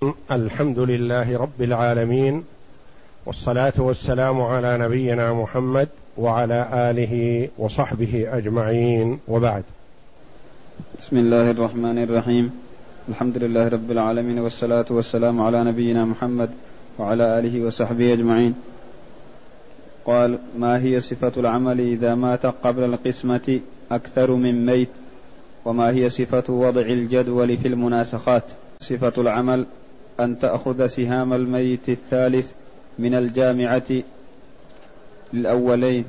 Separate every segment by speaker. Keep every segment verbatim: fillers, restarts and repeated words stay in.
Speaker 1: الحمد لله رب العالمين، والصلاة والسلام على نبينا محمد وعلى آله وصحبه أجمعين، وبعد.
Speaker 2: بسم الله الرحمن الرحيم. الحمد لله رب العالمين، والصلاة والسلام على نبينا محمد وعلى آله وصحبه أجمعين. قال: ما هي صفة العمل إذا مات قبل القسمة أكثر من ميت؟ وما هي صفة وضع الجدول في المناسخات؟ صفة العمل أن تأخذ سهام الميت الثالث من الجامعة للأولين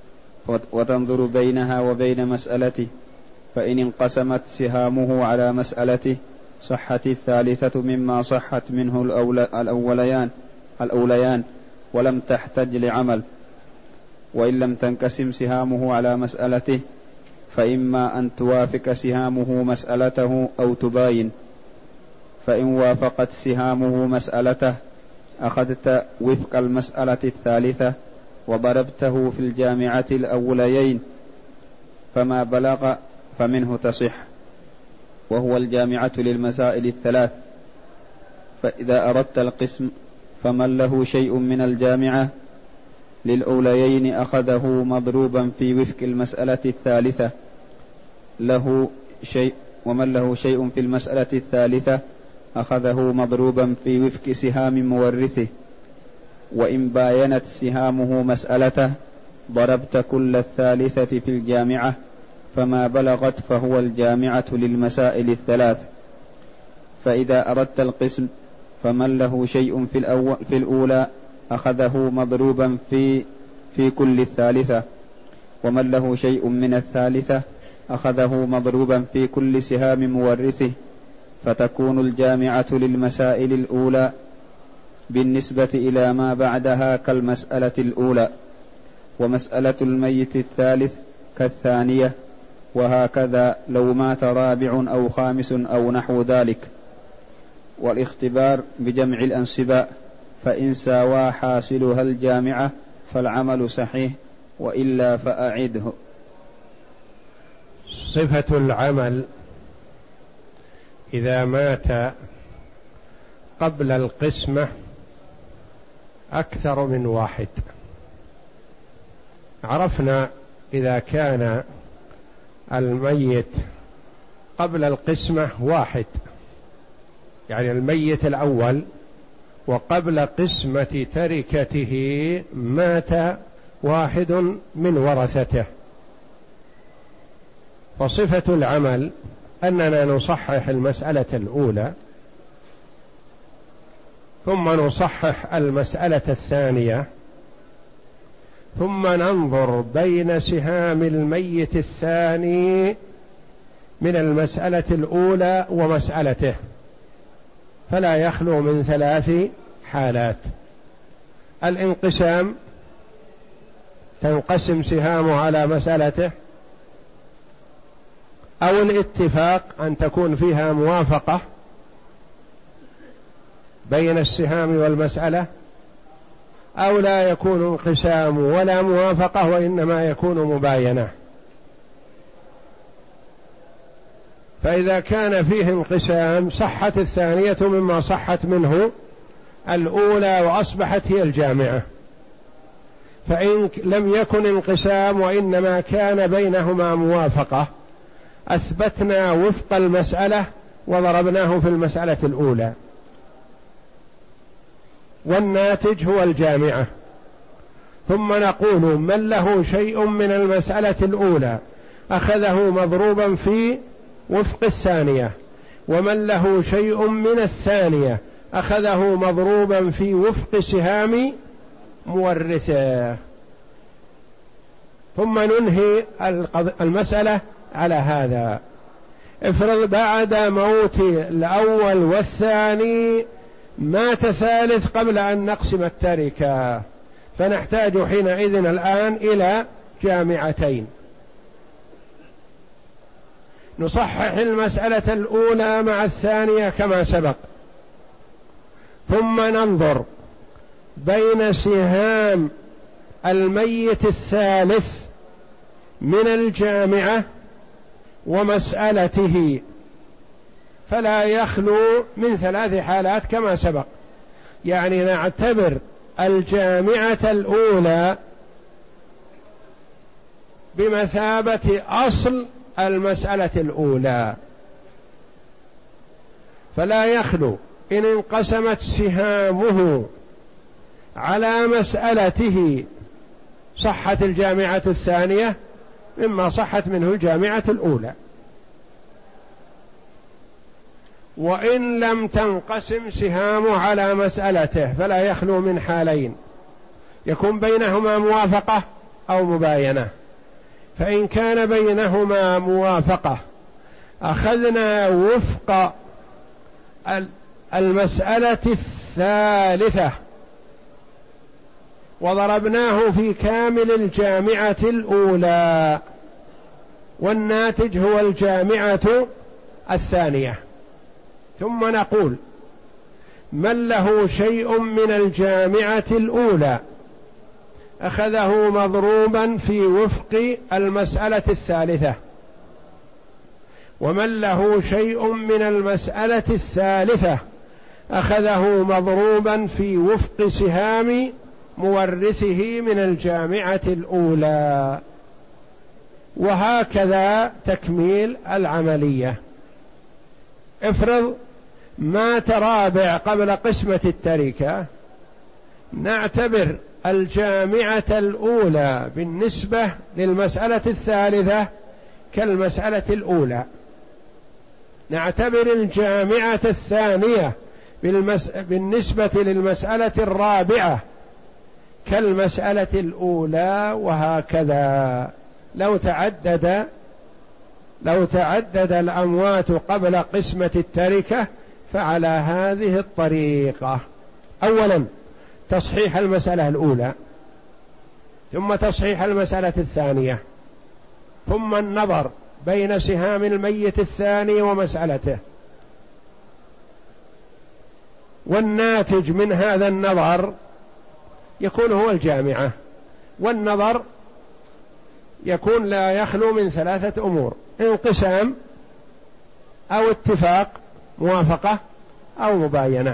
Speaker 2: وتنظر بينها وبين مسألته، فإن انقسمت سهامه على مسألته صحت الثالثة مما صحت منه الأوليان, الأوليان ولم تحتج لعمل. وإن لم تنقسم سهامه على مسألته فإما أن توافق سهامه مسألته أو تباين، فإن وافقت سهامه مسألته أخذت وفق المسألة الثالثة وضربته في الجامعة الأوليين، فما بلغ فمنه تصح، وهو الجامعة للمسائل الثلاث. فإذا أردت القسم فمن له شيء من الجامعة للأوليين أخذه مضروبا في وفق المسألة الثالثة له شيء، ومن له شيء في المسألة الثالثة أخذه مضروبا في وفق سهام مورثه. وإن باينت سهامه مسألته ضربت كل الثالثة في الجامعة، فما بلغت فهو الجامعة للمسائل الثلاث. فإذا أردت القسم فمن له شيء في, الأول في الأولى أخذه مضروبا في, في كل الثالثة، ومن له شيء من الثالثة أخذه مضروبا في كل سهام مورثه، فتكون الجامعة للمسائل الأولى بالنسبة إلى ما بعدها كالمسألة الأولى، ومسألة الميت الثالث كالثانية، وهكذا لو مات رابع أو خامس أو نحو ذلك. والاختبار بجمع الأنسباء، فإن ساوى حاصلها الجامعة فالعمل صحيح، وإلا فأعده.
Speaker 1: صفة العمل إذا مات قبل القسمة أكثر من واحد. عرفنا إذا كان الميت قبل القسمة واحد، يعني الميت الأول، وقبل قسمة تركته مات واحد من ورثته، فصفة العمل أننا نصحح المسألة الأولى، ثم نصحح المسألة الثانية، ثم ننظر بين سهام الميت الثاني من المسألة الأولى ومسألته، فلا يخلو من ثلاث حالات: الانقسام، تنقسم سهامه على مسألته، أو الاتفاق، أن تكون فيها موافقة بين السهام والمسألة، أو لا يكون انقسام ولا موافقة وإنما يكون مباينة. فإذا كان فيه انقسام صحت الثانية مما صحت منه الأولى وأصبحت هي الجامعة. فإن لم يكن انقسام وإنما كان بينهما موافقة أثبتنا وفق المسألة وضربناه في المسألة الأولى، والناتج هو الجامعة. ثم نقول من له شيء من المسألة الأولى أخذه مضروبا في وفق الثانية، ومن له شيء من الثانية أخذه مضروبا في وفق سهام مورثه، ثم ننهي المسألة على هذا. افرض بعد موت الأول والثاني مات ثالث قبل أن نقسم التركة، فنحتاج حينئذ الآن إلى جامعتين: نصحح المسألة الأولى مع الثانية كما سبق، ثم ننظر بين سهام الميت الثالث من الجامعة ومسألته، فلا يخلو من ثلاث حالات كما سبق. يعني نعتبر الجامعة الأولى بمثابة أصل المسألة الأولى، فلا يخلو إن انقسمت سهامه على مسألته صحت الجامعة الثانية مما صحت منه الجامعة الأولى، وإن لم تنقسم سهامه على مسألته فلا يخلو من حالين، يكون بينهما موافقة أو مباينة. فإن كان بينهما موافقة أخذنا وفق المسألة الثالثة وضربناه في كامل الجامعة الأولى، والناتج هو الجامعة الثانية. ثم نقول من له شيء من الجامعة الأولى أخذه مضروبا في وفق المسألة الثالثة، ومن له شيء من المسألة الثالثة أخذه مضروبا في وفق سهام مورثه من الجامعة الأولى، وهكذا تكميل العملية. افرض مات رابع قبل قسمة التركة، نعتبر الجامعة الأولى بالنسبة للمسألة الثالثة كالمسألة الأولى، نعتبر الجامعة الثانية بالمس... بالنسبة للمسألة الرابعة كالمسألة الأولى، وهكذا. لو تعدد لو تعدد الأموات قبل قسمة التركة فعلى هذه الطريقة: أولا تصحيح المسألة الأولى، ثم تصحيح المسألة الثانية، ثم النظر بين سهام الميت الثاني ومسألته، والناتج من هذا النظر يكون هو الجامعة. والنظر يكون لا يخلو من ثلاثة أمور: انقسام أو اتفاق موافقة أو مباينة.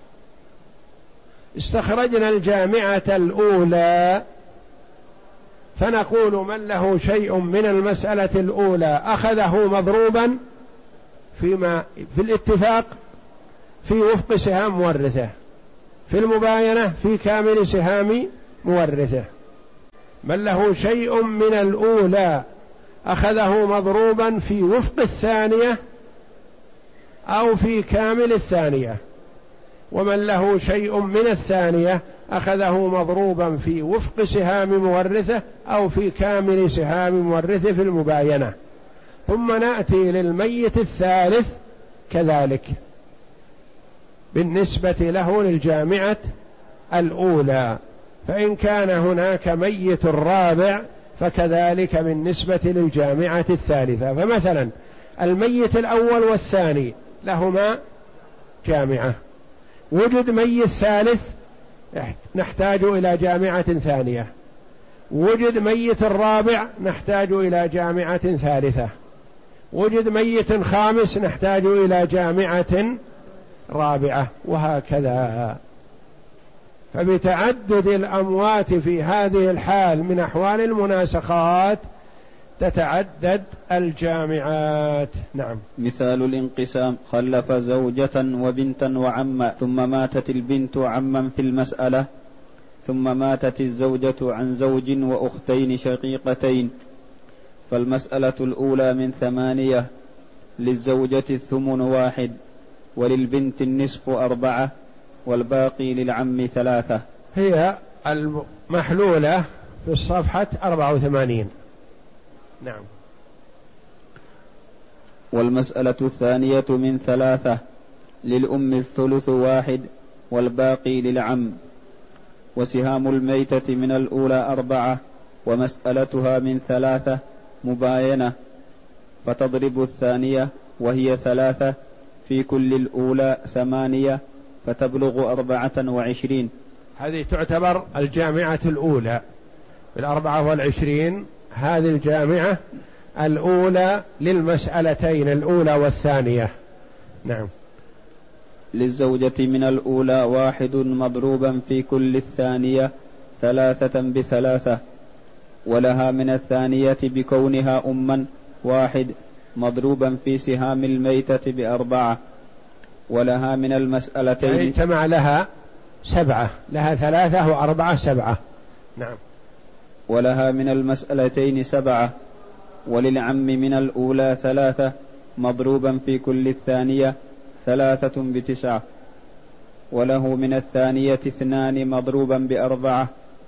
Speaker 1: استخرجنا الجامعة الأولى فنقول من له شيء من المسألة الأولى أخذه مضروبا فيما في الاتفاق في وفق سهام مورثه، في المباينة في كامل سهام مورثه. من له شيء من الأولى أخذه مضروبا في وفق الثانية أو في كامل الثانية، ومن له شيء من الثانية أخذه مضروبا في وفق سهام مورثه أو في كامل سهام مورثه في المباينة. ثم نأتي للميت الثالث كذلك بالنسبة له للجامعة الأولى، فإن كان هناك ميت رابع فكذلك بالنسبة للجامعة الثالثة. فمثلا الميت الأول والثاني لهما جامعة، وجد ميت ثالث نحتاج إلى جامعة ثانية، وجد ميت الرابع نحتاج إلى جامعة ثالثة، وجد ميت خامس نحتاج إلى جامعة رابعة، وهكذا. فبتعدد الأموات في هذه الحال من أحوال المناسخات تتعدد الجامعات. نعم.
Speaker 2: مثال الانقسام: خلف زوجة وبنتا وعما، ثم ماتت البنت عما في المسألة، ثم ماتت الزوجة عن زوج وأختين شقيقتين، فالمسألة الأولى من ثمانية، للزوجة الثمن واحد، وللبنت النصف أربعة، والباقي للعم ثلاثة.
Speaker 1: هي المحلولة في الصفحة أربعة وثمانين. نعم.
Speaker 2: والمسألة الثانية من ثلاثة، للأم الثلث واحد، والباقي للعم. وسهام الميتة من الأولى أربعة، ومسألتها من ثلاثة مباينة، فتضرب الثانية وهي ثلاثة في كل الأولى ثمانية، فتبلغ أربعة وعشرين.
Speaker 1: هذه تعتبر الجامعة الأولى بالأربعة والعشرين. هذه الجامعة الأولى للمسألتين الأولى والثانية، نعم.
Speaker 2: للزوجة من الأولى واحد مضروبا في كل الثانية ثلاثة بثلاثة، ولها من الثانية بكونها أما واحد مضروبا في سهام الميتة بأربعة، ولها من المسألتين
Speaker 1: يعني اجتمع لها سبعة، لها ثلاثة وأربعة سبعة. نعم.
Speaker 2: ولها من المسألتين سبعة، وللعم من الأولى ثلاثة مضروبا في كل الثانية ثلاثة بتسعة، وله من الثانية اثنان مضروبا بأربعة،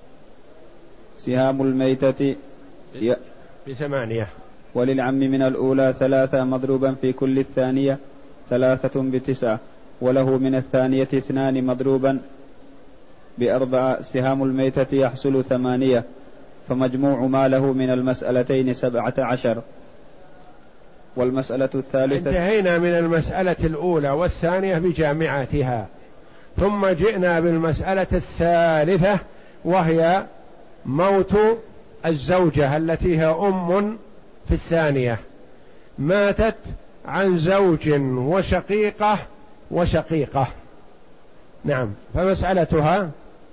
Speaker 2: سهام الميتة
Speaker 1: بثمانية.
Speaker 2: وللعم من الأولى ثلاثة مضروبا في كل الثانية ثلاثة بتسعة، وله من الثانية اثنان مضروبا بأربعة، سهام الميتة يحصل ثمانية، فمجموع ما له من المسألتين سبعة عشر. والمسألة الثالثة.
Speaker 1: انتهينا من المسألة الأولى والثانية بجامعتها، ثم جئنا بالمسألة الثالثة وهي موت الزوجة التي هي أم في الثانية، ماتت عن زوج وشقيقة وشقيقة. نعم. فمسألتها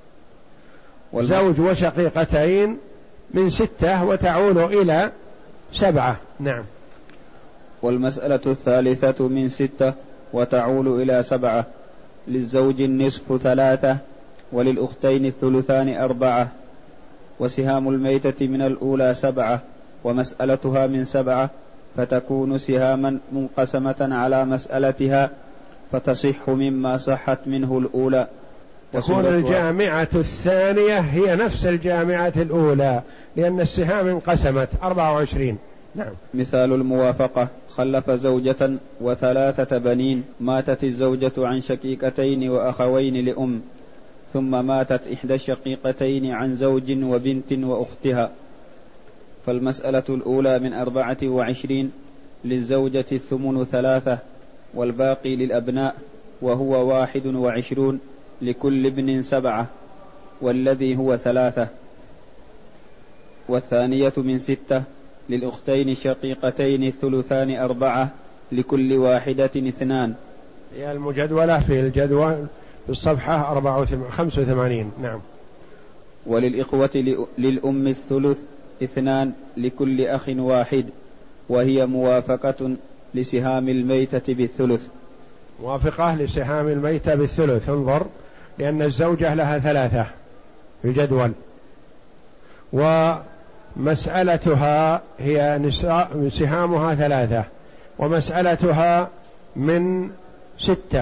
Speaker 1: زوج وشقيقتين من ستة وتعول إلى سبعة. نعم.
Speaker 2: والمسألة الثالثة من ستة وتعول إلى سبعة. للزوج النصف ثلاثة، وللأختين الثلثان أربعة، وسهام الميتة من الأولى سبعة، ومسألتها من سبعة، فتكون سهاما منقسمة على مسألتها، فتصح مما صحت منه الأولى.
Speaker 1: تكون الجامعة الثانية هي نفس الجامعة الأولى، لأن السهام انقسمت أربعة وعشرين. نعم.
Speaker 2: مثال الموافقة: خلف زوجة وثلاثة بنين، ماتت الزوجة عن شقيقتين وأخوين لأم، ثم ماتت إحدى الشقيقتين عن زوج وبنت وأختها، فالمسألة الأولى من أربعة وعشرين، للزوجة الثمن ثلاثة، والباقي للأبناء، وهو واحد وعشرون، لكل ابن سبعة، والذي هو ثلاثة. والثانية من ستة، للأختين الشقيقتين الثلثان أربعة، لكل واحدة اثنان.
Speaker 1: هي المجدولة في الجدول في الصفحة أربعة خمسة وثمانين. نعم.
Speaker 2: وللإخوة للأم الثلث اثنان، لكل أخ واحد، وهي موافقة لسهام الميتة بالثلث.
Speaker 1: موافقة لسهام الميتة بالثلث. انظر، لأن الزوجة لها ثلاثة في الجدول، ومسألتها هي سهامها ثلاثة، ومسألتها من ستة،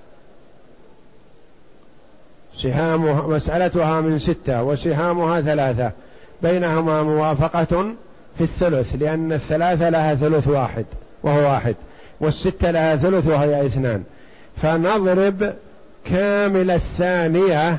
Speaker 1: سهامها مسألتها من ستة وسهامها ثلاثة، بينهما موافقة في الثلث، لأن الثلاثة لها ثلث واحد وهو واحد، والستة لها ثلث وهي اثنان. فنضرب كامل الثانية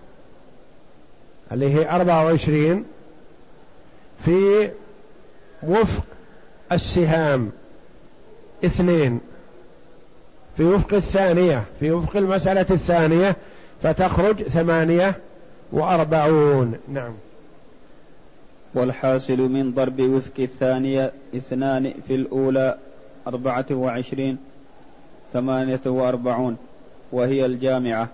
Speaker 1: اللي هي أربعة وعشرين في وفق السهام اثنين، في وفق الثانية، في وفق المسألة الثانية، فتخرج ثمانية وأربعون. نعم.
Speaker 2: والحاصل من ضرب وفق الثانية اثنان في الأولى أربعة وعشرين، ثمانية وأربعون، وهي الجامعة.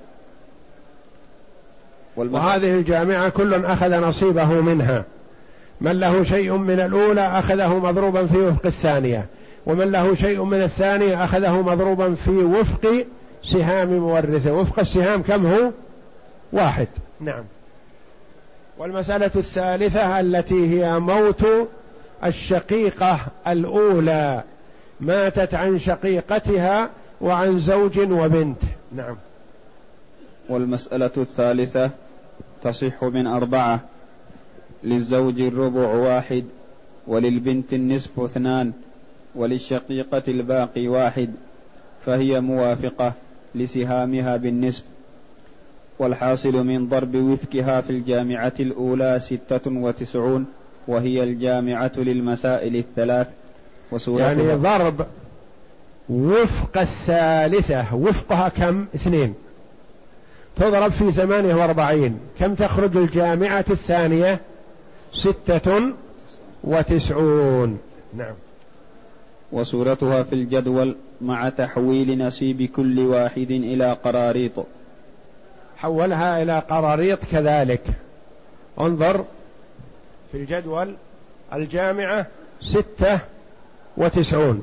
Speaker 1: وهذه الجامعة كل أخذ نصيبه منها، من له شيء من الأولى أخذه مضروبا في وفق الثانية، ومن له شيء من الثانية أخذه مضروبا في وفق سهام مورثه. وفق السهام كم هو؟ واحد. نعم. والمسألة الثالثة التي هي موت الشقيقة الأولى، ماتت عن شقيقتها وعن زوج وبنت. نعم.
Speaker 2: والمسألة الثالثة تصح من أربعة: للزوج الربع واحد، وللبنت النصف اثنان، وللشقيقة الباقي واحد، فهي موافقة لسهامها بالنصف. والحاصل من ضرب وفقها في الجامعة الأولى ستة وتسعون، وهي الجامعة للمسائل الثلاث.
Speaker 1: يعني ضرب وفق الثالثة، وفقها كم؟ اثنين، تضرب في ثمانية واربعين، كم تخرج الجامعة الثانية؟ ستة وتسعون. نعم.
Speaker 2: وصورتها في الجدول مع تحويل نصيب كل واحد إلى قراريط.
Speaker 1: حولها إلى قراريط كذلك. انظر في الجدول، الجامعة ستة وتسعون،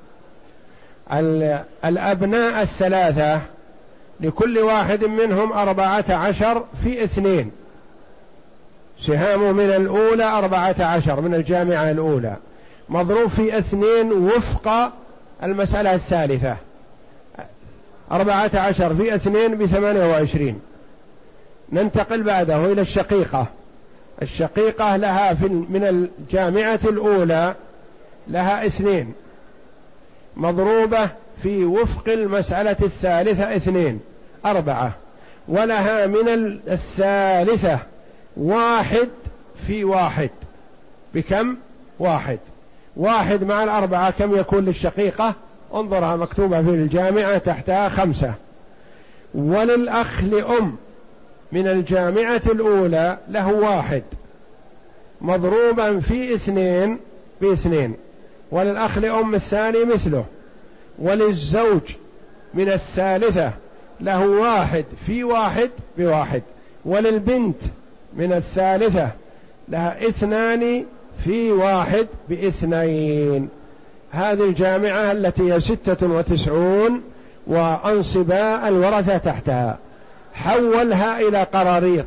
Speaker 1: الأبناء الثلاثة لكل واحد منهم أربعة عشر في اثنين، سهام من الأولى أربعة عشر من الجامعة الأولى مضروب في اثنين وفق المسألة الثالثة، أربعة عشر في اثنين بثمانية وعشرين. ننتقل بعده إلى الشقيقة. الشقيقة لها في من الجامعة الأولى لها اثنين مضروبة في وفق المسألة الثالثة اثنين أربعة، ولها من الثالثة واحد في واحد بكم؟ واحد. واحد مع الأربعة كم يكون للشقيقة؟ انظرها مكتوبة في الجامعة تحتها خمسة. وللأخ لأم من الجامعة الأولى له واحد مضروبا في اثنين باثنين، وللأخ لأم الثاني مثله. وللزوج من الثالثة له واحد في واحد بواحد، وللبنت من الثالثة لها اثنان في واحد باثنين. هذه الجامعة التي هي ستة وتسعون وأنصب الورثة تحتها. حولها إلى قراريط،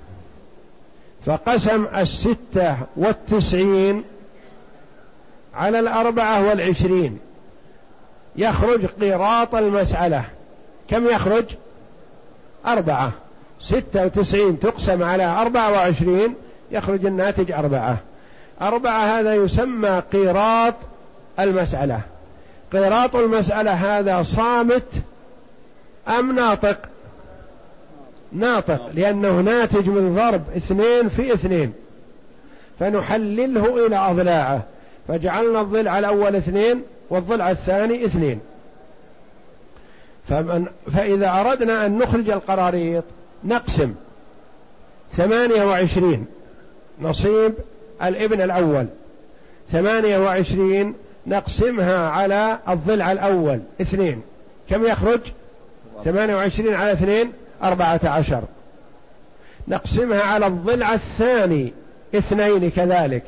Speaker 1: فقسم الستة والتسعين على الأربعة والعشرين، يخرج قيراط المسألة. كم يخرج؟ أربعة. ستة وتسعين تقسم على أربعة وعشرين يخرج الناتج أربعة. أربعة هذا يسمى قيراط المسألة. قيراط المسألة هذا صامت أم ناطق؟ ناطق، لأنه ناتج من ضرب اثنين في اثنين، فنحلله إلى أضلاعه، فجعلنا الضلع الأول اثنين والضلع الثاني اثنين. فمن فإذا أردنا أن نخرج القراريط نقسم ثمانية وعشرين نصيب الابن الأول، ثمانية وعشرين نقسمها على الضلع الأول اثنين، كم يخرج؟ ثمانية وعشرين على اثنين أربعة عشر. نقسمها على الضلع الثاني اثنين كذلك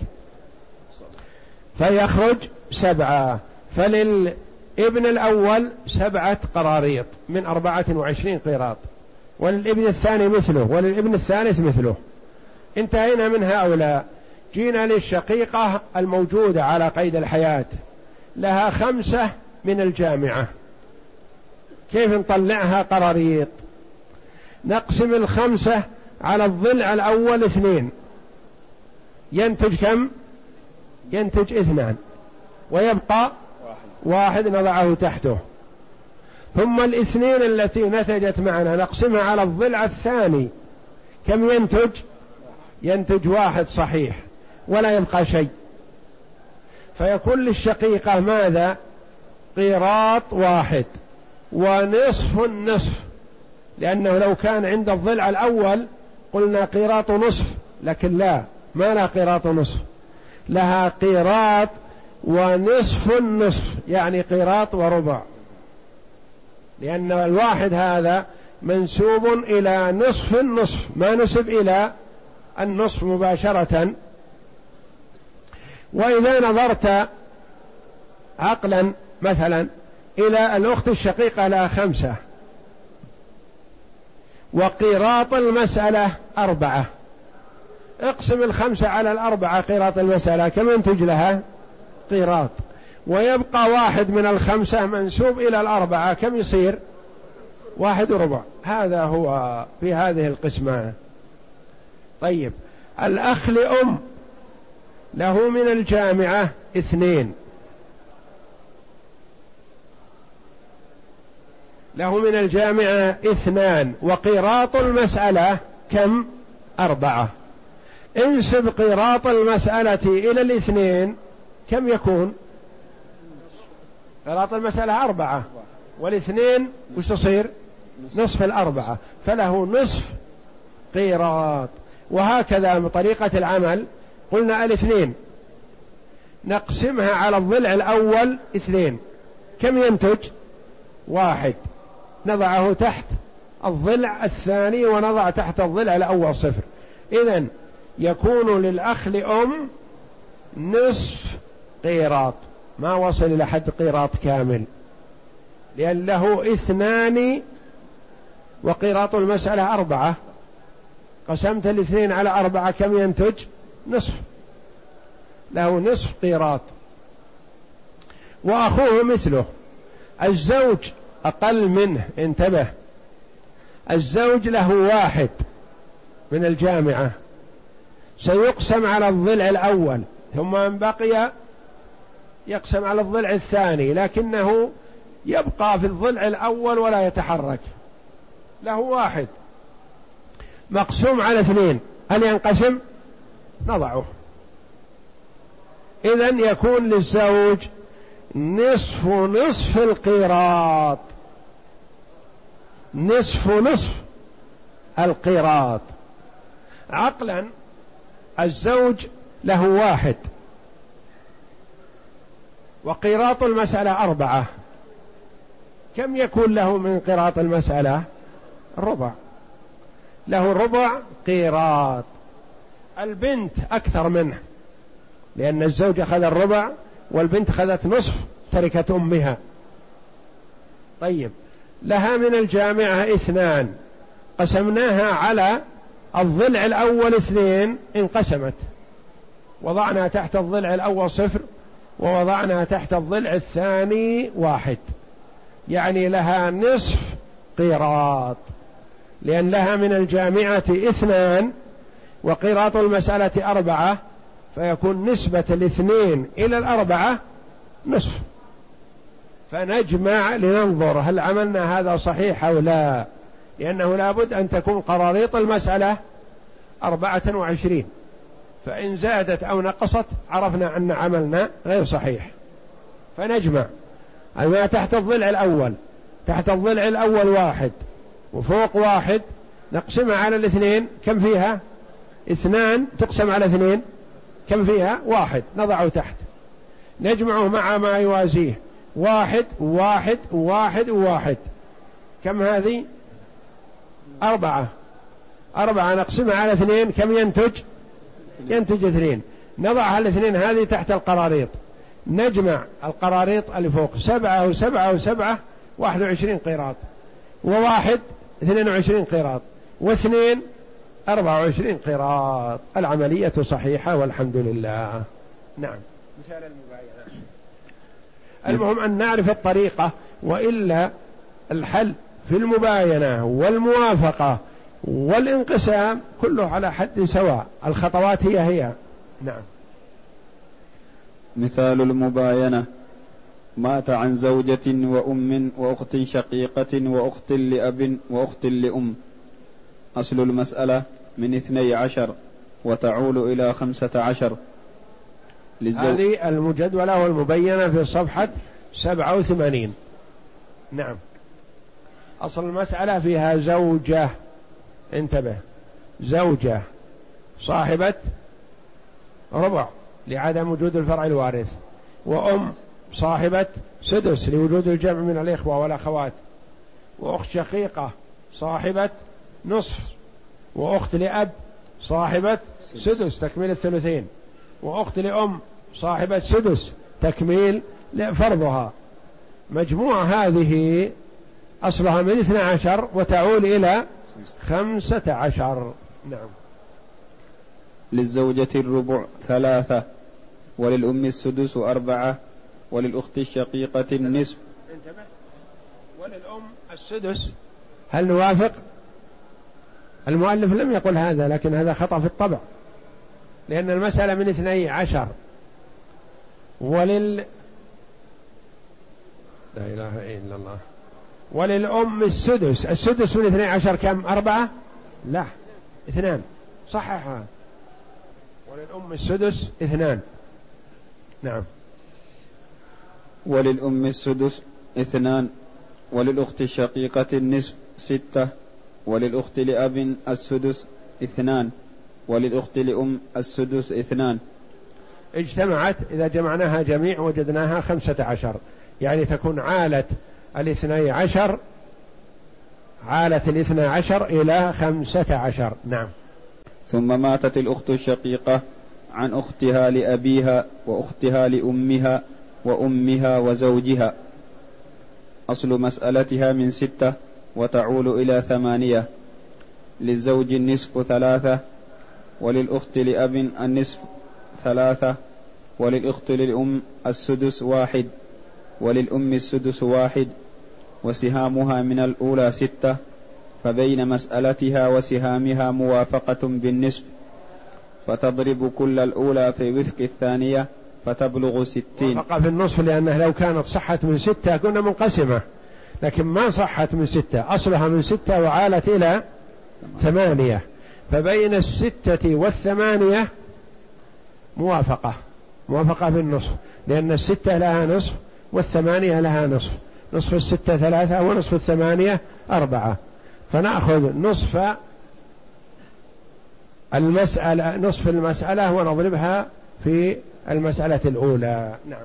Speaker 1: فيخرج سبعة. فللابن الأول سبعة قراريط من أربعة وعشرين قيراط، وللابن الثاني مثله، وللابن الثالث مثله. انتهينا من هؤلاء. جينا للشقيقة الموجودة على قيد الحياة، لها خمسة من الجامعة. كيف نطلعها قراريط؟ نقسم الخمسة على الضلع الأول اثنين، ينتج كم؟ ينتج اثنان، ويبقى واحد نضعه تحته. ثم الاثنين التي نتجت معنا نقسمها على الضلع الثاني، كم ينتج؟ ينتج واحد صحيح ولا يبقى شيء. فيكون للشقيقة ماذا؟ قيراط واحد ونصف النصف، لأنه لو كان عند الضلع الأول قلنا قيراط نصف، لكن لا، ما لها قيراط نصف، لها قيراط ونصف النصف، يعني قيراط وربع، لأن الواحد هذا منسوب إلى نصف النصف، ما نسب إلى النصف مباشرة. وإذا نظرت عقلا مثلا إلى الأخت الشقيقة لها خمسة وقيراط المسألة أربعة، اقسم الخمسة على الأربعة قيراط المسألة، كم ينتج لها؟ قيراط. ويبقى واحد من الخمسة منسوب إلى الأربعة، كم يصير؟ واحد وربع. هذا هو في هذه القسمة. طيب، الأخ لأم له من الجامعة اثنين، له من الجامعة اثنان، وقيراط المسألة كم؟ أربعة. انسب قيراط المسألة إلى الاثنين، كم يكون؟ قيراط المسألة أربعة، والاثنين وش تصير؟ نصف الأربعة، فله نصف قيراط. وهكذا بطريقة العمل قلنا الاثنين نقسمها على الضلع الأول اثنين، كم ينتج؟ واحد. نضعه تحت الضلع الثاني ونضع تحت الضلع الأول صفر. إذن يكون للأخ لأم نصف قيراط، ما وصل إلى حد قيراط كامل، لأن له اثنان وقيراط المسألة أربعة. قسمت الاثنين على أربعة كم ينتج؟ نصف، له نصف قيراط. وأخوه مثله. الزوج أقل منه، انتبه، الزوج له واحد من الجامعة، سيقسم على الضلع الأول، ثم من بقي يقسم على الضلع الثاني، لكنه يبقى في الضلع الأول ولا يتحرك. له واحد مقسوم على اثنين، هل ينقسم؟ نضعه. إذن يكون للزوج نصف نصف القيراط، نصف نصف القيراط. عقلا الزوج له واحد وقيراط المسألة أربعة، كم يكون له من قيراط المسألة؟ ربع، له ربع قيراط. البنت أكثر منه، لأن الزوج أخذ الربع والبنت أخذت نصف تركة أمها. طيب، لها من الجامعة اثنان، قسمناها على الضلع الأول اثنين، انقسمت، وضعنا تحت الضلع الأول صفر ووضعنا تحت الضلع الثاني واحد، يعني لها نصف قيراط، لأن لها من الجامعة اثنان وقيراط المسألة أربعة، فيكون نسبة الاثنين إلى الأربعة نصف. فنجمع لننظر هل عملنا هذا صحيح أو لا، لأنه لابد أن تكون قراريط المسألة أربعة وعشرين، فإن زادت أو نقصت عرفنا أن عملنا غير صحيح. فنجمع أما تحت الضلع الأول، تحت الضلع الأول واحد وفوق واحد، نقسمها على الاثنين، كم فيها؟ اثنان تقسم على اثنين، كم فيها؟ واحد، نضعه تحت. نجمعه مع ما يوازيه، واحد واحد واحد واحد، كم هذه؟ أربعة. أربعة نقسمها على اثنين، كم ينتج؟ ينتج اثنين. نضعها الاثنين هذه تحت القراريط، نجمع القراريط اللي فوق، سبعة وسبعة وسبعة واحد وعشرين قيراط، وواحد اثنين وعشرين قيراط، واثنين أربعة وعشرين قيراط. العملية صحيحة والحمد لله. نعم. مثال المباينة. المهم أن نعرف الطريقة، وإلا الحل في المباينة والموافقة والانقسام كله على حد سواء، الخطوات هي هي. نعم.
Speaker 2: مثال المباينة: مات عن زوجة وأم وأخت شقيقة وأخت لأب وأخت لأم. أصل المسألة من اثني عشر وتعول إلى خمسة عشر.
Speaker 1: هذه المجدولة والمبينة في صفحة سبعة وثمانين. نعم. أصل المسألة فيها زوجة، انتبه، زوجة صاحبة ربع لعدم وجود الفرع الوارث، وأم صاحبة سدس لوجود الجمع من الإخوة والأخوات، وأخت شقيقة صاحبة نصف، وأخت لأب صاحبة سدس تكميل الثلثين، وأخت لأم صاحبة سدس تكميل فرضها. مجموع هذه أصلها من اثنى عشر وتعول إلى خمسة عشر. نعم.
Speaker 2: للزوجة الربع ثلاثة، وللأم السدس أربعة، وللأخت الشقيقة النصف.
Speaker 1: انتبه، وللأم السدس. هل نوافق؟ المؤلف لم يقل هذا، لكن هذا خطأ في الطبع، لأن المسألة من اثني عشر. ولل لا إله إلا الله. وللأم السدس. السدس من اثني عشر كم؟ أربعة؟ لا، اثنان، صححها. وللأم السدس اثنان. نعم.
Speaker 2: وللأم السدس اثنان، وللأخت الشقيقة النصف ستة، وللأخت لأب السدس اثنان، وللأخت لأم السدس اثنان.
Speaker 1: اجتمعت، إذا جمعناها جميع وجدناها خمسة عشر. يعني تكون عالة الاثني عشر عالة الاثنى عشر إلى خمسة عشر. نعم.
Speaker 2: ثم ماتت الأخت الشقيقة عن أختها لأبيها وأختها لأمها وأمها وزوجها. أصل مسألتها من ستة وتعول إلى ثمانية. للزوج النصف ثلاثة، وللأخت لأب النصف ثلاثة، وللأخت للأم السدس واحد، وللأم السدس واحد، وسهامها من الأولى ستة، فبين مسألتها وسهامها موافقة بالنصف، فتضرب كل الأولى في وفق الثانية فتبلغ ستين.
Speaker 1: وفق في النصف لأنه لو كانت صحت من ستة كنا منقسمة، لكن ما صحت من ستة، أصلها من ستة وعالت إلى ثمانية، فبين الستة والثمانية موافقة موافقة بالنصف، لأن الستة لها نصف والثمانية لها نصف، نصف الستة ثلاثة ونصف الثمانية أربعة، فنأخذ نصف المسألة نصف المسألة ونضربها في المسألة الأولى. نعم.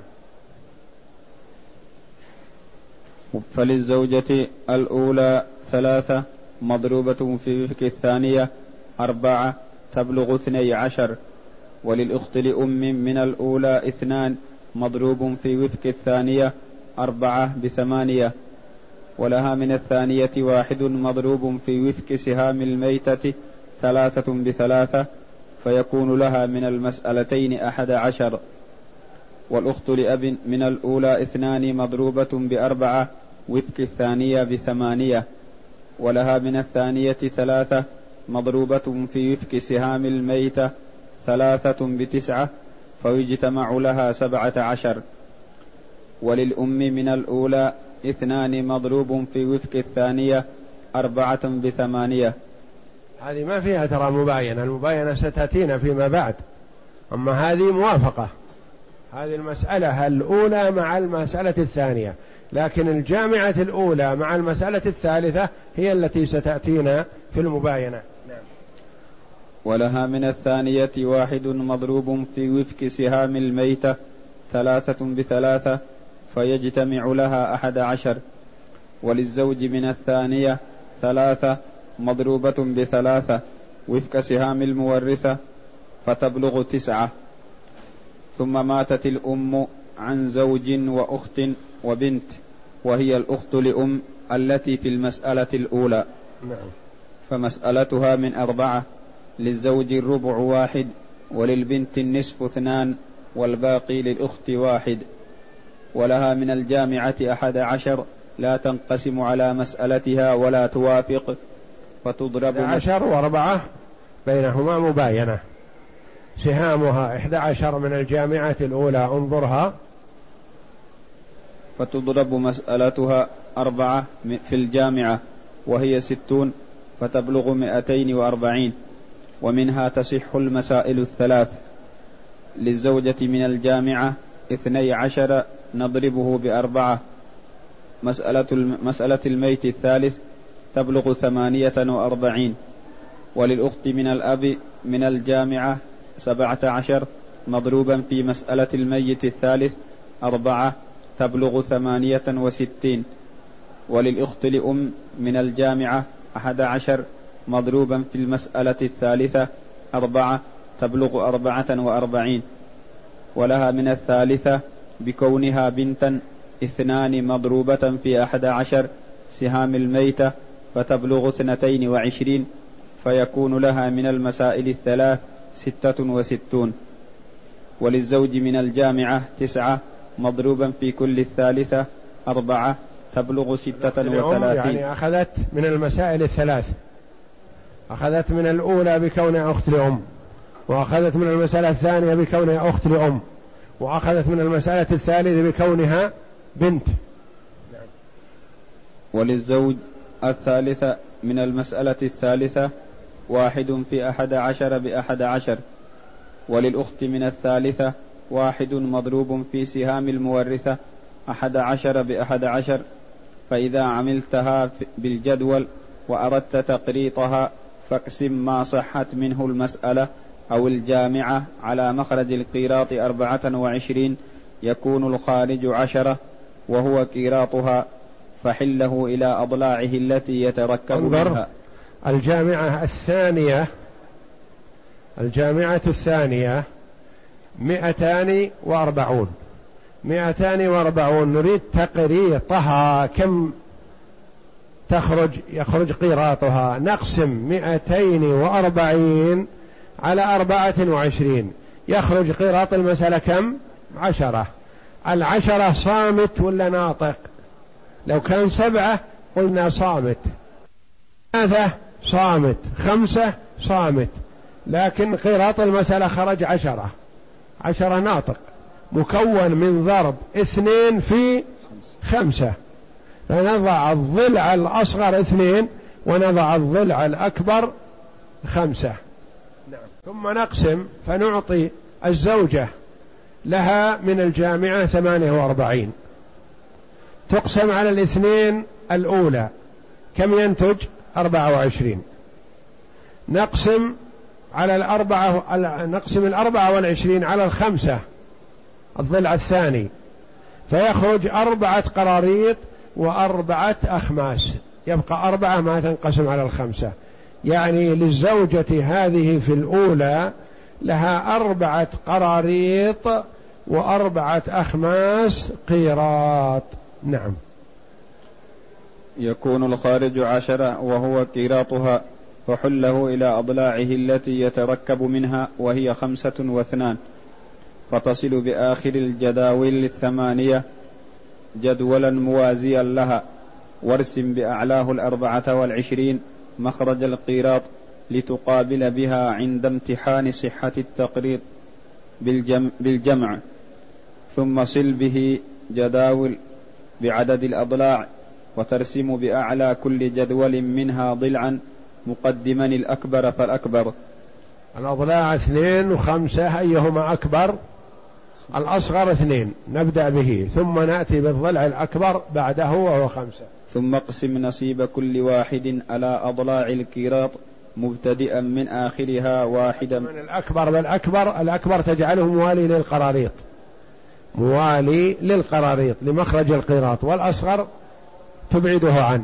Speaker 2: فللزوجة الأولى ثلاثة مضروبة في وفق الثانية أربعة تبلغ اثني عشر، وللأخت لأم من الأولى اثنان مضروب في وفق الثانية أربعة بثمانية، ولها من الثانية واحد مضروب في وفق سهام الميتة ثلاثة بثلاثة، فيكون لها من المسألتين أحد عشر. والأخت لأب من الأولى اثنان مضروبة بأربعة وفق الثانية بثمانية، ولها من الثانية ثلاثة مضروبة في وفق سهام الميتة ثلاثة بتسعة، فيجتمع لها سبعة عشر. وللأم من الأولى اثنان مضروب في وفق الثانية أربعة بثمانية.
Speaker 1: هذه ما فيها ترى مباينة، المباينة ستأتينا فيما بعد، أما هذه موافقة، هذه المسألة الأولى مع المسألة الثانية، لكن الجامعة الأولى مع المسألة الثالثة هي التي ستأتينا في المباينة. نعم.
Speaker 2: ولها من الثانية واحد مضروب في وفق سهام الميتة ثلاثة بثلاثة، فيجتمع لها أحد عشر. وللزوج من الثانية ثلاثة مضروبة بثلاثة وفق سهام المورثة فتبلغ تسعة. ثم ماتت الأم عن زوج وأخت وبنت، وهي الأخت لأم التي في المسألة الأولى.
Speaker 1: نعم.
Speaker 2: فمسألتها من أربعة. للزوج الربع واحد، وللبنت النصف اثنان، والباقي للأخت واحد. ولها من الجامعة أحد عشر لا تنقسم على مسألتها ولا توافق، فتضرب
Speaker 1: عشر وأربعة بينهما مباينة، سهامها إحدى عشر من الجامعة الأولى انظرها،
Speaker 2: فتضرب مسألتها أربعة في الجامعة وهي ستون، فتبلغ مئتين وأربعين، ومنها تصح المسائل الثلاث. للزوجة من الجامعة اثني عشر نضربه بأربعة، مسألة, مسألة الميت الثالث تبلغ ثمانية وأربعين. وللأخت من الأب من الجامعة سبعة عشر مضروبا في مسألة الميت الثالث أربعة تبلغ ثمانية وستين. وللأخت لأم من الجامعة أحد عشر مضروبا في المسألة الثالثة أربعة تبلغ أربعة وأربعين. ولها من الثالثة بكونها بنتا اثنان مضروبة في أحد عشر سهام الميتة فتبلغ اثنتين وعشرين، فيكون لها من المسائل الثلاث ستة وستون. وللزوج من الجامعة تسعة مضروبا في كل الثالثة أربعة تبلغ ستة وثلاثين.
Speaker 1: يعني أخذت من المسائل الثلاث، أخذت من الأولى بكونها أخت لأم، وأخذت من المسألة الثانية بكونها أخت لأم، وأخذت من المسألة الثالثة بكونها بنت.
Speaker 2: وللزوج الثالثة من المسألة الثالثة واحد في أحد عشر بأحد عشر. وللأخت من الثالثة واحد مضروب في سهام المورثة أحد عشر بأحد عشر. فإذا عملتها بالجدول وأردت تقريطها فاقسم ما صحت منه المسألة أو الجامعة على مخرج القيراط أربعة وعشرين، يكون الخارج عشرة، وهو قيراطها فحله إلى أضلاعه التي يتركب منها.
Speaker 1: الجامعة الثانية الجامعة الثانية مئتان وأربعون مئتان وأربعون نريد تقريطها كم تخرج يخرج قيراطها. نقسم مئتين وأربعين على أربعة وعشرين يخرج قيراط المسألة كم؟ عشرة. العشرة صامت ولا ناطق؟ لو كان سبعة قلنا صامت، ثلاثة صامت، خمسة صامت، لكن قيراط المسألة خرج عشرة. عشرة ناطق مكون من ضرب اثنين في خمسة، فنضع الضلع الأصغر اثنين ونضع الضلع الأكبر خمسة. نعم. ثم نقسم فنعطي الزوجة لها من الجامعة ثمانية وأربعين، تقسم على الاثنين الأولى كم ينتج؟ أربعة وعشرين. نقسم على الأربعة نقسم الأربعة والعشرين على الخمسة الضلع الثاني فيخرج أربعة قراريط وأربعة أخماس، يبقى أربعة ما تنقسم على الخمسة، يعني للزوجة هذه في الأولى لها أربعة قراريط وأربعة أخماس قيراط. نعم.
Speaker 2: يكون الخارج عشرة وهو قيراطها فحله إلى أضلاعه التي يتركب منها وهي خمسة واثنان، فتصل بآخر الجداول الثمانية جدولا موازيا لها، وارسم بأعلاه الأربعة والعشرين مخرج القيراط لتقابل بها عند امتحان صحة التقريط بالجمع, بالجمع ثم صل به جداول بعدد الأضلاع، وترسم بأعلى كل جدول منها ضلعا مقدما الأكبر فالأكبر.
Speaker 1: الأضلاع اثنين وخمسة أيهما أكبر؟ الأصغر اثنين نبدأ به، ثم نأتي بالضلع الأكبر بعده وهو خمسة.
Speaker 2: ثم اقسم نصيب كل واحد على أضلاع القيراط مبتدئا من آخرها واحدا
Speaker 1: من الأكبر بالأكبر. الأكبر تجعله موالي للقراريط، موالي للقراريط لمخرج القيراط، والأصغر تبعده عنه.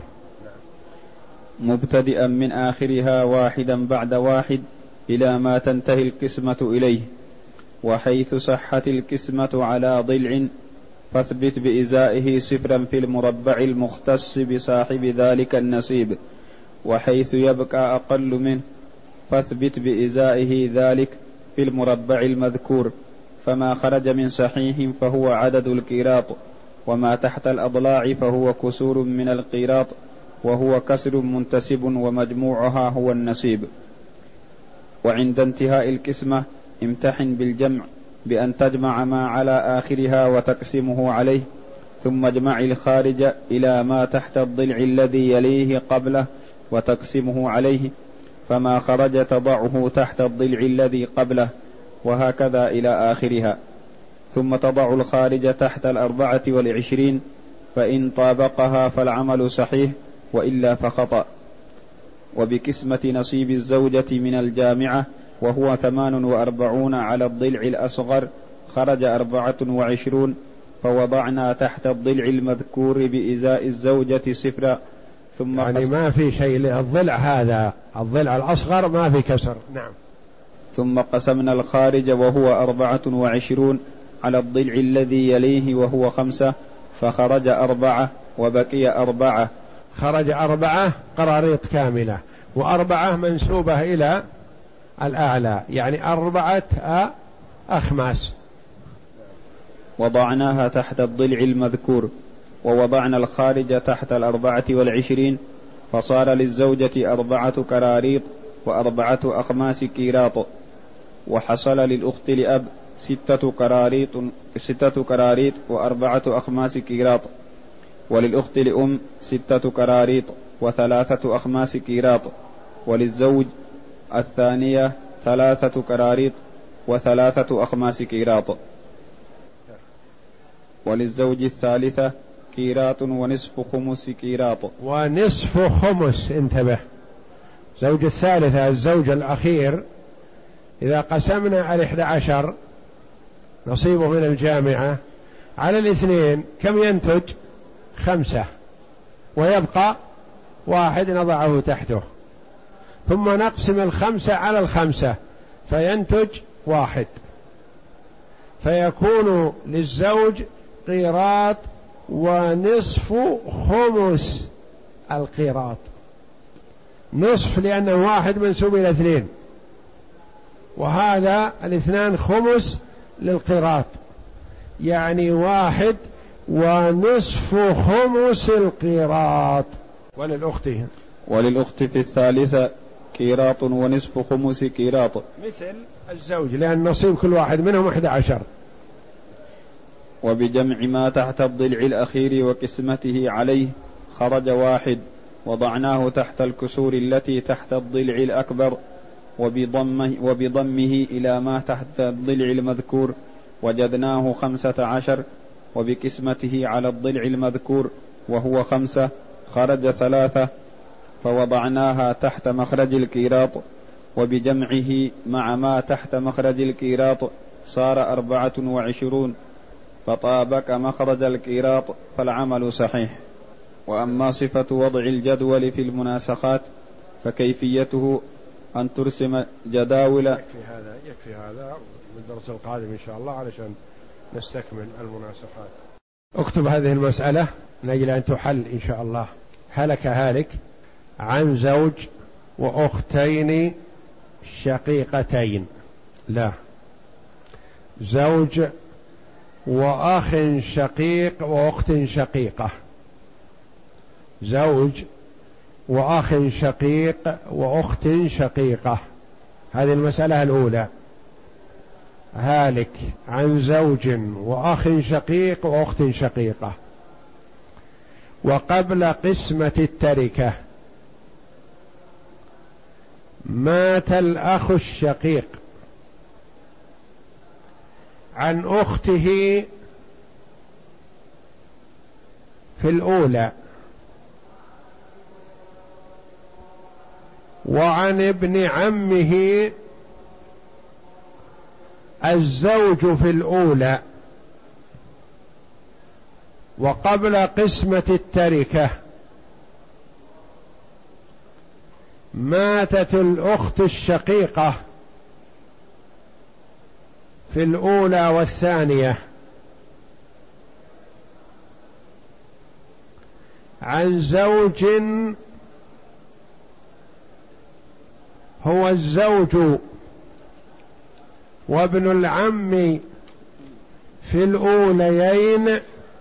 Speaker 2: مبتدئا من آخرها واحدا بعد واحد إلى ما تنتهي القسمة إليه. وحيث صحت القسمة على ضلع فاثبت بإزائه صفرا في المربع المختص بصاحب ذلك النصيب، وحيث يبقى أقل منه فاثبت بإزائه ذلك في المربع المذكور، فما خرج من صحيح فهو عدد القيراط، وما تحت الأضلاع فهو كسور من القيراط، وهو كسر منتسب ومجموعها هو النصيب. وعند انتهاء القسمة امتحن بالجمع بأن تجمع ما على آخرها وتقسمه عليه، ثم اجمع الخارج إلى ما تحت الضلع الذي يليه قبله وتقسمه عليه، فما خرج تضعه تحت الضلع الذي قبله، وهكذا إلى آخرها. ثم تضع الخارج تحت الأربعة والعشرين، فإن طابقها فالعمل صحيح وإلا فخطأ. وبقسمة نصيب الزوجة من الجامعة وهو ثمان وأربعون على الضلع الأصغر خرج أربعة وعشرون، فوضعنا تحت الضلع المذكور بإزاء الزوجة صفرا. ثم
Speaker 1: يعني ما في شيء للضلع هذا، الضلع الأصغر ما في كسر. نعم.
Speaker 2: ثم قسمنا الخارج وهو أربعة وعشرون على الضلع الذي يليه وهو خمسة، فخرج أربعة وبقي أربعة.
Speaker 1: خرج أربعة قراريط كاملة، وأربعة منسوبة إلى الأعلى، يعني أربعة أخماس.
Speaker 2: وضعناها تحت الضلع المذكور، ووضعنا الخارج تحت الأربعة والعشرين، فصار للزوجة أربعة كراريط وأربعة أخماس قيراط. وحصل للأخت لأب ستة كراريط ستة كراريط وأربعة أخماس قيراط، وللأخت لأم ستة كراريط وثلاثة أخماس قيراط، وللزوج الثانية ثلاثة كراريط وثلاثة أخماس قيراط، وللزوج الثالثة قيراط ونصف خمس قيراط.
Speaker 1: ونصف خمس، انتبه، زوج الثالثة الزوج الأخير إذا قسمنا على إحدى عشر نصيبه من الجامعة على الاثنين كم ينتج؟ خمسة ويبقى واحد نضعه تحته، ثم نقسم الخمسة على الخمسة فينتج واحد، فيكون للزوج قيراط ونصف خمس القيراط، نصف لأنه واحد منسوب إلى اثنين، وهذا الاثنان خمس للقيراط، يعني واحد ونصف خمس القيراط. وللأخت
Speaker 2: وللأخت في الثالثة قيراط ونصف خمس قيراط
Speaker 1: مثل الزوج، لأن نصيب كل واحد منهم أحد عشر.
Speaker 2: وبجمع ما تحت الضلع الأخير وقسمته عليه خرج واحد، وضعناه تحت الكسور التي تحت الضلع الأكبر، وبضمه, وبضمه إلى ما تحت الضلع المذكور وجدناه خمسة عشر، وبقسمته على الضلع المذكور وهو خمسة خرج ثلاثة، فوضعناها تحت مخرج القيراط، وبجمعه مع ما تحت مخرج القيراط صار أربعة وعشرون، فطابق مخرج القيراط فالعمل صحيح. وأما صفة وضع الجدول في المناسخات فكيفيته أن ترسم جداول.
Speaker 1: يكفي هذا يكفي هذا بالدرس القادم إن شاء الله علشان نستكمل المناسخات. اكتب هذه المسألة من أجل أن تحل إن شاء الله. هلك هالك عن زوج وأختين شقيقتين، لا، زوج وأخ شقيق وأخت شقيقة، زوج وأخ شقيق وأخت شقيقة. هذه المسألة الأولى. هالك عن زوج وأخ شقيق وأخت شقيقة، وقبل قسمة التركة مات الأخ الشقيق عن أخته في الأولى وعن ابن عمه الزوج في الأولى، وقبل قسمة التركة ماتت الأخت الشقيقة في الأولى والثانية عن زوج هو الزوج وابن العم في الأوليين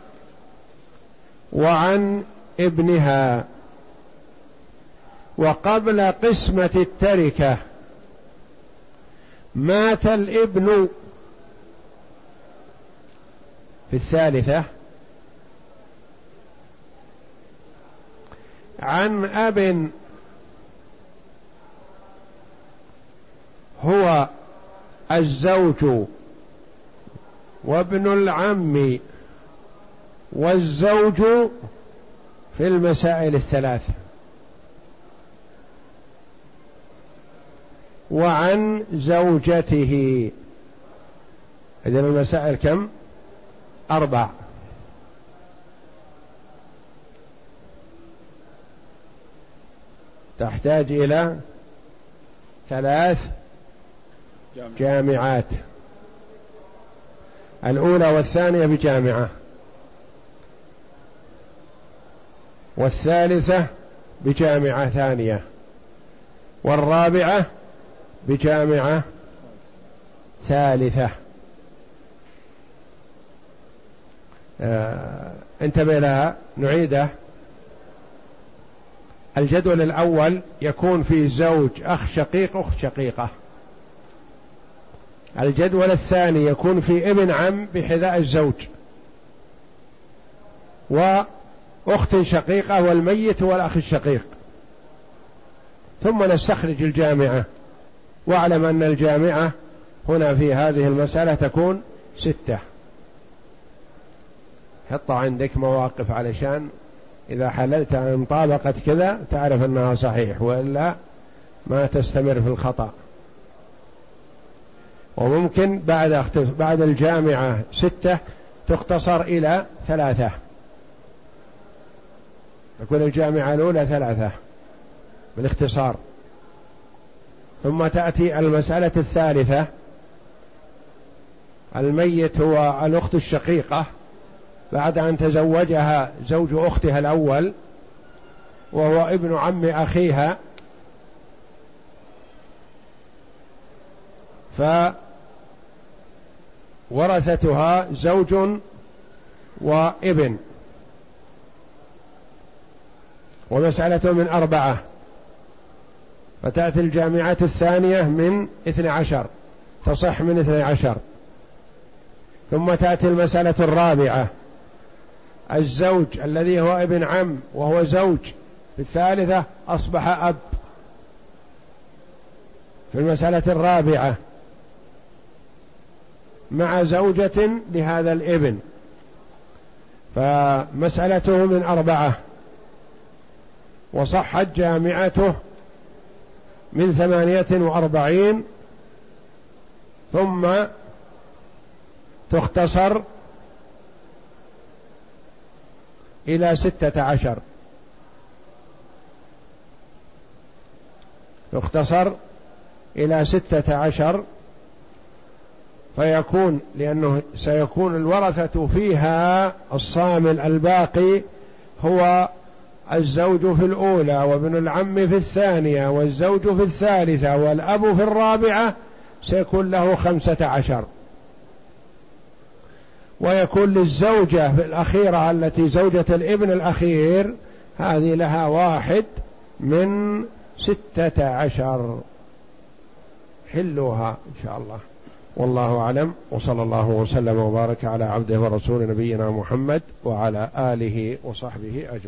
Speaker 1: وعن ابنها، وقبل قسمة التركة مات الابن في الثالثة عن أب هو الزوج وابن العم والزوج في المسائل الثلاث، وعن زوجته. إذن المسائل كم؟ أربع. تحتاج إلى ثلاث جامعات، الأولى والثانية بجامعة، والثالثة بجامعة ثانية، والرابعة بجامعة ثالثة. آه انتبه لها، نعيده. الجدول الأول يكون فيه زوج أخ شقيق أخت شقيقة، الجدول الثاني يكون فيه ابن عم بحذاء الزوج وأخت شقيقة والميت والأخ الشقيق، ثم نستخرج الجامعة. واعلم أن الجامعة هنا في هذه المسألة تكون ستة. حط عندك مواقف علشان إذا حللت عن مطابقة كذا تعرف أنها صحيح، وإلا ما تستمر في الخطأ. وممكن بعد بعد الجامعة ستة تختصر إلى ثلاثة، يكون الجامعة الأولى ثلاثة بالاختصار. ثم تأتي المسألة الثالثة، الميت هو الأخت الشقيقة بعد أن تزوجها زوج أختها الأول وهو ابن عم أخيها، فورثتها زوج وابن، ومسألة من أربعة، فتأتي الجامعة الثانية من اثني عشر، تصح من اثني عشر. ثم تأتي المسألة الرابعة، الزوج الذي هو ابن عم وهو زوج في الثالثة أصبح أب في المسألة الرابعة مع زوجة لهذا الابن، فمسألته من أربعة، وصحت جامعته من ثمانية وأربعين، ثم تختصر إلى ستة عشر، تختصر إلى ستة عشر، فيكون لأنه سيكون الورثة فيها الصامل الباقي هو الزوج في الأولى وابن العم في الثانية والزوج في الثالثة والأب في الرابعة، سيكون له خمسة عشر، ويكون للزوجة في الأخيرة التي زوجة الابن الأخير هذه لها واحد من ستة عشر. حلوها إن شاء الله، والله أعلم، وصلى الله وسلم وبارك على عبده ورسول نبينا محمد وعلى آله وصحبه أجمعين.